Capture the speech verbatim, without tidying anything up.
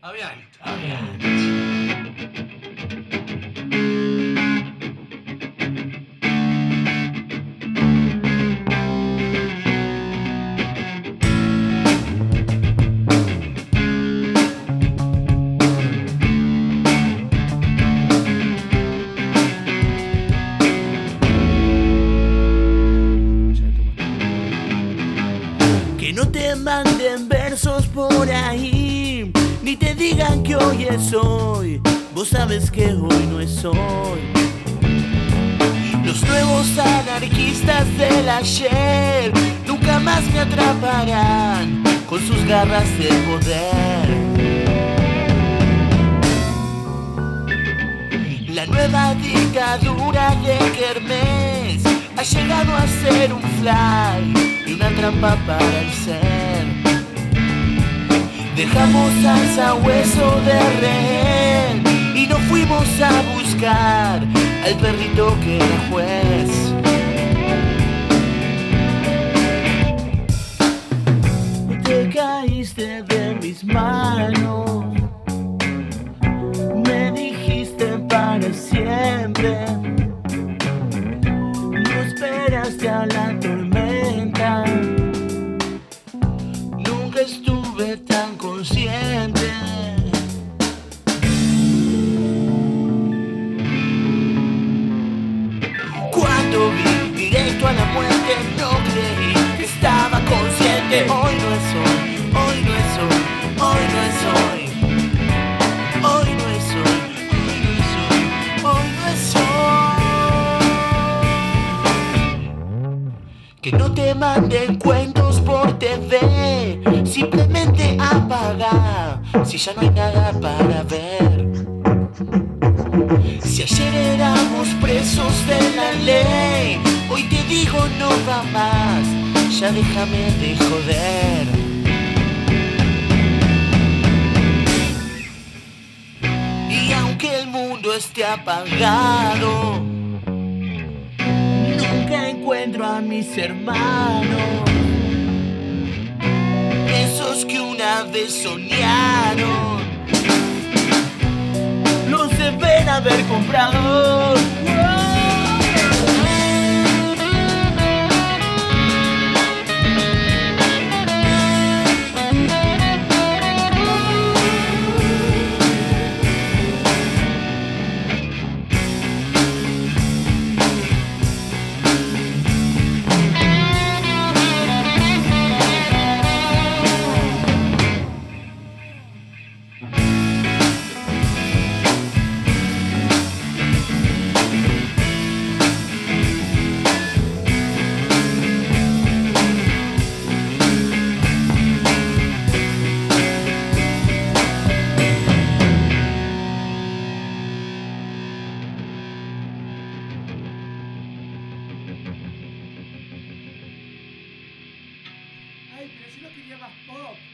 Avianti, Avianti. Que no te manden versos por ahí, ni te digan que hoy es hoy. Vos sabes que hoy no es hoy. Los nuevos anarquistas del ayer nunca más me atraparán con sus garras de poder. La nueva dictadura de Kermés ha llegado a ser un fly y una trampa para el ser. Dejamos al sabueso de rehén y nos fuimos a buscar al perrito que era juez. Te caíste de mis manos, me dijiste para siempre. No esperaste a la tormenta, nunca estuve tan consciente. Cuando vi directo a la muerte no creí que estaba consciente. Hoy no es hoy, hoy no es hoy, hoy no es hoy. Hoy no es hoy, hoy no es hoy, hoy no es hoy. Que no te manden cuentos por T V, simplemente apaga, si ya no hay nada para ver. Si ayer éramos presos de la ley, hoy te digo no va más, ya déjame de joder. Y aunque el mundo esté apagado, nunca encuentro a mis hermanos, esos que una vez soñaron, los deben haber comprado. Ay, pero si no quería más pop.